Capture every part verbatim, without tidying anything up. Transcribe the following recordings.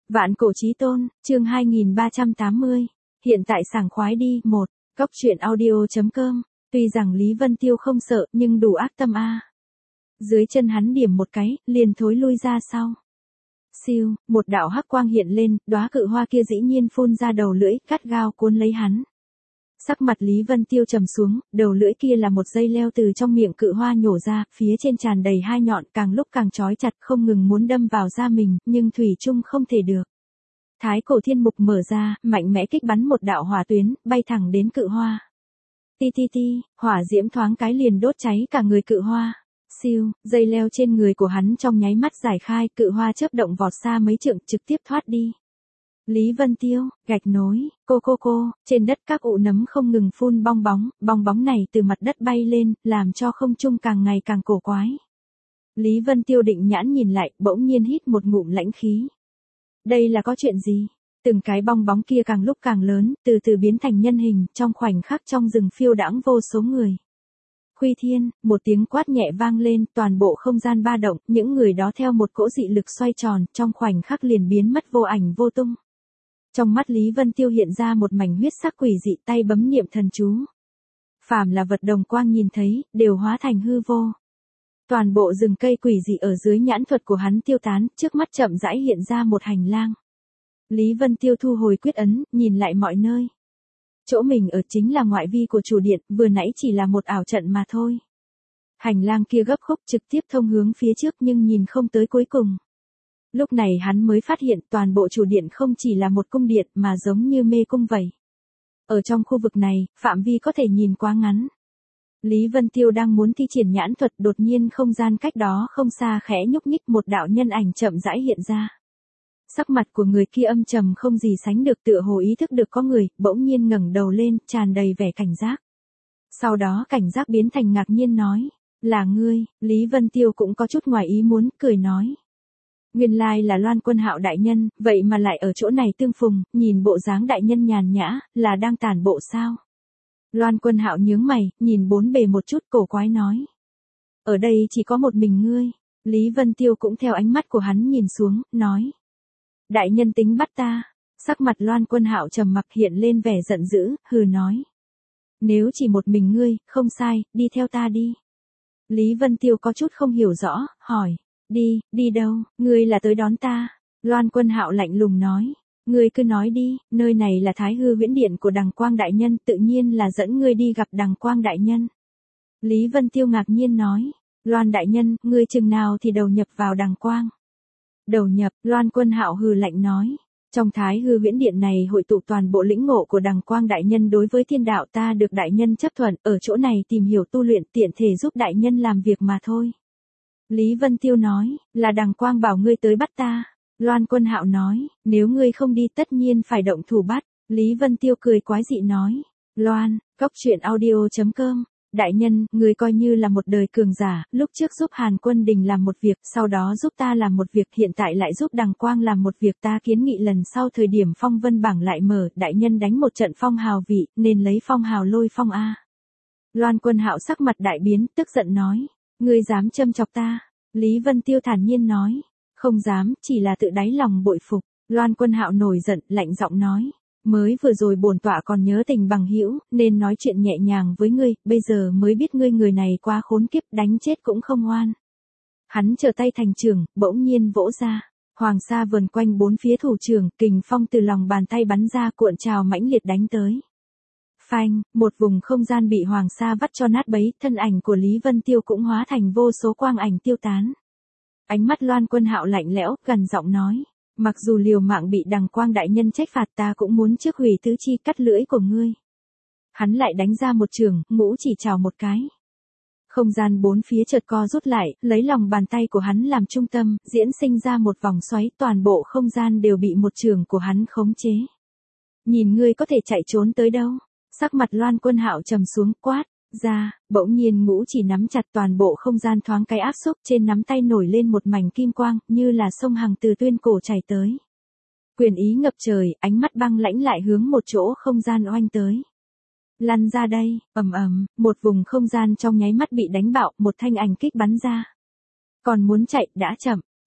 Vạn cổ chí tôn, chương hai nghìn ba trăm tám mươi. Hiện tại sảng khoái đi, một. Cốc truyện audio chấm com. Tuy rằng Lý Vân Tiêu không sợ, nhưng đủ ác tâm a. Dưới chân hắn điểm một cái, liền thối lui ra sau. Siêu, một đạo hắc quang hiện lên, đóa cự hoa kia dĩ nhiên phun ra đầu lưỡi, cắt gao cuốn lấy hắn. Sắc mặt Lý Vân Tiêu trầm xuống, đầu lưỡi kia là một dây leo từ trong miệng cự hoa nhổ ra, phía trên tràn đầy hai nhọn, càng lúc càng chói chặt, không ngừng muốn đâm vào da mình, nhưng thủy chung không thể được. Thái cổ thiên mục mở ra, mạnh mẽ kích bắn một đạo hỏa tuyến, bay thẳng đến cự hoa. Ti ti ti, hỏa diễm thoáng cái liền đốt cháy cả người cự hoa. Siêu, dây leo trên người của hắn trong nháy mắt giải khai, cự hoa chớp động vọt xa mấy trượng, trực tiếp thoát đi. Lý Vân Tiêu, gạch nối, cô cô cô, trên đất các ụ nấm không ngừng phun bong bóng, bong bóng này từ mặt đất bay lên, làm cho không trung càng ngày càng cổ quái. Lý Vân Tiêu định nhãn nhìn lại, bỗng nhiên hít một ngụm lãnh khí. Đây là có chuyện gì? Từng cái bong bóng kia càng lúc càng lớn, từ từ biến thành nhân hình, trong khoảnh khắc trong rừng phiêu đãng vô số người. Khuy thiên, một tiếng quát nhẹ vang lên, toàn bộ không gian ba động, những người đó theo một cỗ dị lực xoay tròn, trong khoảnh khắc liền biến mất vô ảnh vô tung. Trong mắt Lý Vân Tiêu hiện ra một mảnh huyết sắc quỷ dị, tay bấm niệm thần chú. Phàm là vật đồng quang nhìn thấy, đều hóa thành hư vô. Toàn bộ rừng cây quỷ dị ở dưới nhãn thuật của hắn tiêu tán, trước mắt chậm rãi hiện ra một hành lang. Lý Vân Tiêu thu hồi quyết ấn, nhìn lại mọi nơi. Chỗ mình ở chính là ngoại vi của chủ điện, vừa nãy chỉ là một ảo trận mà thôi. Hành lang kia gấp khúc trực tiếp thông hướng phía trước nhưng nhìn không tới cuối cùng. Lúc này hắn mới phát hiện toàn bộ chủ điện không chỉ là một cung điện mà giống như mê cung vậy. Ở trong khu vực này, phạm vi có thể nhìn quá ngắn. Lý Vân Tiêu đang muốn thi triển nhãn thuật, đột nhiên không gian cách đó không xa khẽ nhúc nhích, một đạo nhân ảnh chậm rãi hiện ra. Sắc mặt của người kia âm trầm không gì sánh được, tựa hồ ý thức được có người, bỗng nhiên ngẩng đầu lên, tràn đầy vẻ cảnh giác. Sau đó cảnh giác biến thành ngạc nhiên nói, là ngươi. Lý Vân Tiêu cũng có chút ngoài ý muốn, cười nói. Nguyên lai là Loan Quân Hạo đại nhân, vậy mà lại ở chỗ này tương phùng, nhìn bộ dáng đại nhân nhàn nhã, là đang tản bộ sao? Loan Quân Hạo nhướng mày, nhìn bốn bề một chút, cổ quái nói. Ở đây chỉ có một mình ngươi. Lý Vân Tiêu cũng theo ánh mắt của hắn nhìn xuống, nói. Đại nhân tính bắt ta. Sắc mặt Loan Quân Hạo trầm mặc hiện lên vẻ giận dữ, hừ nói. Nếu chỉ một mình ngươi, không sai, đi theo ta đi. Lý Vân Tiêu có chút không hiểu rõ, hỏi. Đi, đi đâu, ngươi là tới đón ta. Loan Quân Hạo lạnh lùng nói. Ngươi cứ nói đi, nơi này là Thái Hư Viễn Điện của Đằng Quang Đại Nhân, tự nhiên là dẫn ngươi đi gặp Đằng Quang Đại Nhân. Lý Vân Tiêu ngạc nhiên nói. Loan Đại Nhân, ngươi chừng nào thì đầu nhập vào Đằng Quang. Đầu nhập, Loan Quân Hạo hừ lạnh nói. Trong Thái Hư Viễn Điện này hội tụ toàn bộ lĩnh ngộ của Đằng Quang Đại Nhân đối với thiên đạo, ta được Đại Nhân chấp thuận, ở chỗ này tìm hiểu tu luyện, tiện thể giúp Đại Nhân làm việc mà thôi. Lý Vân Tiêu nói, là Đằng Quang bảo ngươi tới bắt ta. Loan Quân Hạo nói, nếu ngươi không đi tất nhiên phải động thủ bắt. Lý Vân Tiêu cười quái dị nói, Loan, cốc truyện audio chấm com. Đại nhân, ngươi coi như là một đời cường giả, lúc trước giúp Hàn Quân Đình làm một việc, sau đó giúp ta làm một việc, hiện tại lại giúp Đằng Quang làm một việc, ta kiến nghị lần sau thời điểm phong vân bảng lại mở, đại nhân đánh một trận phong hào vị, nên lấy phong hào lôi phong A. Loan Quân Hạo sắc mặt đại biến, tức giận nói, ngươi dám châm chọc ta. Lý Vân Tiêu thản nhiên nói, không dám, chỉ là tự đáy lòng bội phục. Loan Quân Hạo nổi giận, lạnh giọng nói, mới vừa rồi bổn tọa còn nhớ tình bằng hữu, nên nói chuyện nhẹ nhàng với ngươi, bây giờ mới biết ngươi người này quá khốn kiếp, đánh chết cũng không ngoan. Hắn trở tay thành trường, bỗng nhiên vỗ ra, hoàng sa vần quanh bốn phía thủ trường, kình phong từ lòng bàn tay bắn ra, cuộn trào mãnh liệt đánh tới. Phanh, một vùng không gian bị hoàng sa vắt cho nát bấy, thân ảnh của Lý Vân Tiêu cũng hóa thành vô số quang ảnh tiêu tán. Ánh mắt Loan Quân Hạo lạnh lẽo, gần giọng nói, mặc dù liều mạng bị Đằng Quang Đại Nhân trách phạt, ta cũng muốn trước hủy tứ chi cắt lưỡi của ngươi. Hắn lại đánh ra một trường, ngũ chỉ chào một cái. Không gian bốn phía chợt co rút lại, lấy lòng bàn tay của hắn làm trung tâm, diễn sinh ra một vòng xoáy, toàn bộ không gian đều bị một trường của hắn khống chế. Nhìn ngươi có thể chạy trốn tới đâu? Sắc mặt Loan Quân Hạo trầm xuống, quát ra, bỗng nhiên ngũ chỉ nắm chặt, toàn bộ không gian thoáng cái áp xúc, trên nắm tay nổi lên một mảnh kim quang, như là sông hằng từ tuyên cổ chảy tới. Quyền ý ngập trời, ánh mắt băng lãnh lại hướng một chỗ không gian oanh tới. Lăn ra đây, ầm ầm, một vùng không gian trong nháy mắt bị đánh bạo, một thanh ảnh kích bắn ra. Còn muốn chạy, đã chậm.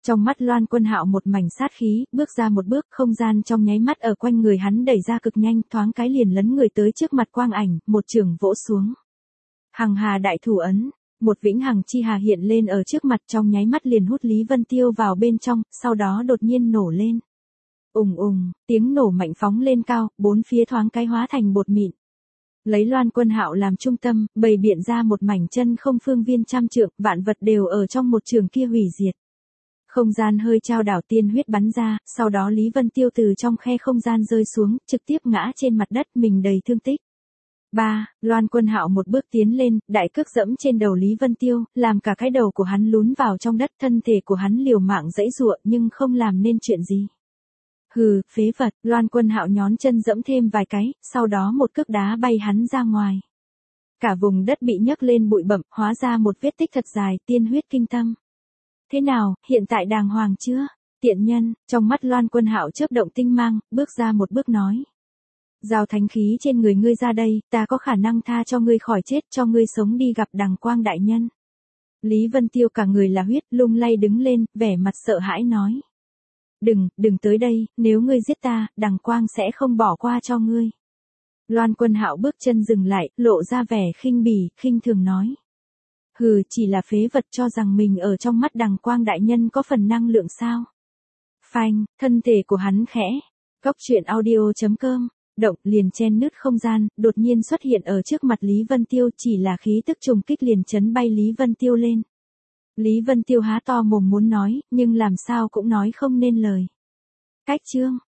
Trong mắt Loan Quân Hạo một mảnh sát khí, bước ra một bước, không gian trong nháy mắt ở quanh người hắn đẩy ra cực nhanh, thoáng cái liền lấn người tới trước mặt quang ảnh, một trường vỗ xuống. Hằng Hà đại thủ ấn, một vĩnh hằng chi hà hiện lên ở trước mặt, trong nháy mắt liền hút Lý Vân Tiêu vào bên trong, sau đó đột nhiên nổ lên. Ùng ùng, tiếng nổ mạnh phóng lên cao, bốn phía thoáng cái hóa thành bột mịn. Lấy Loan Quân Hạo làm trung tâm, bày biện ra một mảnh chân không phương viên trăm trượng, vạn vật đều ở trong một trường kia hủy diệt. Không gian hơi trao đảo, tiên huyết bắn ra, sau đó Lý Vân Tiêu từ trong khe không gian rơi xuống, trực tiếp ngã trên mặt đất, mình đầy thương tích. ba. Loan Quân Hạo một bước tiến lên, đại cước dẫm trên đầu Lý Vân Tiêu, làm cả cái đầu của hắn lún vào trong đất, thân thể của hắn liều mạng giãy giụa nhưng không làm nên chuyện gì. Hừ, phế vật, Loan Quân Hạo nhón chân dẫm thêm vài cái, sau đó một cước đá bay hắn ra ngoài. Cả vùng đất bị nhấc lên bụi bặm, hóa ra một vết tích thật dài, tiên huyết kinh tâm. Thế nào, hiện tại đàng hoàng chưa? Tiện nhân, trong mắt Loan Quân Hạo chớp động tinh mang, bước ra một bước nói. Giao thánh khí trên người ngươi ra đây, ta có khả năng tha cho ngươi khỏi chết, cho ngươi sống đi gặp Đằng Quang đại nhân. Lý Vân Tiêu cả người là huyết, lung lay đứng lên, vẻ mặt sợ hãi nói. Đừng, đừng tới đây, nếu ngươi giết ta, Đằng Quang sẽ không bỏ qua cho ngươi. Loan Quân Hạo bước chân dừng lại, lộ ra vẻ khinh bỉ, khinh thường nói. Hừ, chỉ là phế vật cho rằng mình ở trong mắt Đằng Quang đại nhân có phần năng lượng sao? Phanh, thân thể của hắn khẽ. Góc truyện audio chấm com, động liền chen nứt không gian, đột nhiên xuất hiện ở trước mặt Lý Vân Tiêu, chỉ là khí tức trùng kích liền chấn bay Lý Vân Tiêu lên. Lý Vân Tiêu há to mồm muốn nói, nhưng làm sao cũng nói không nên lời. Cách chương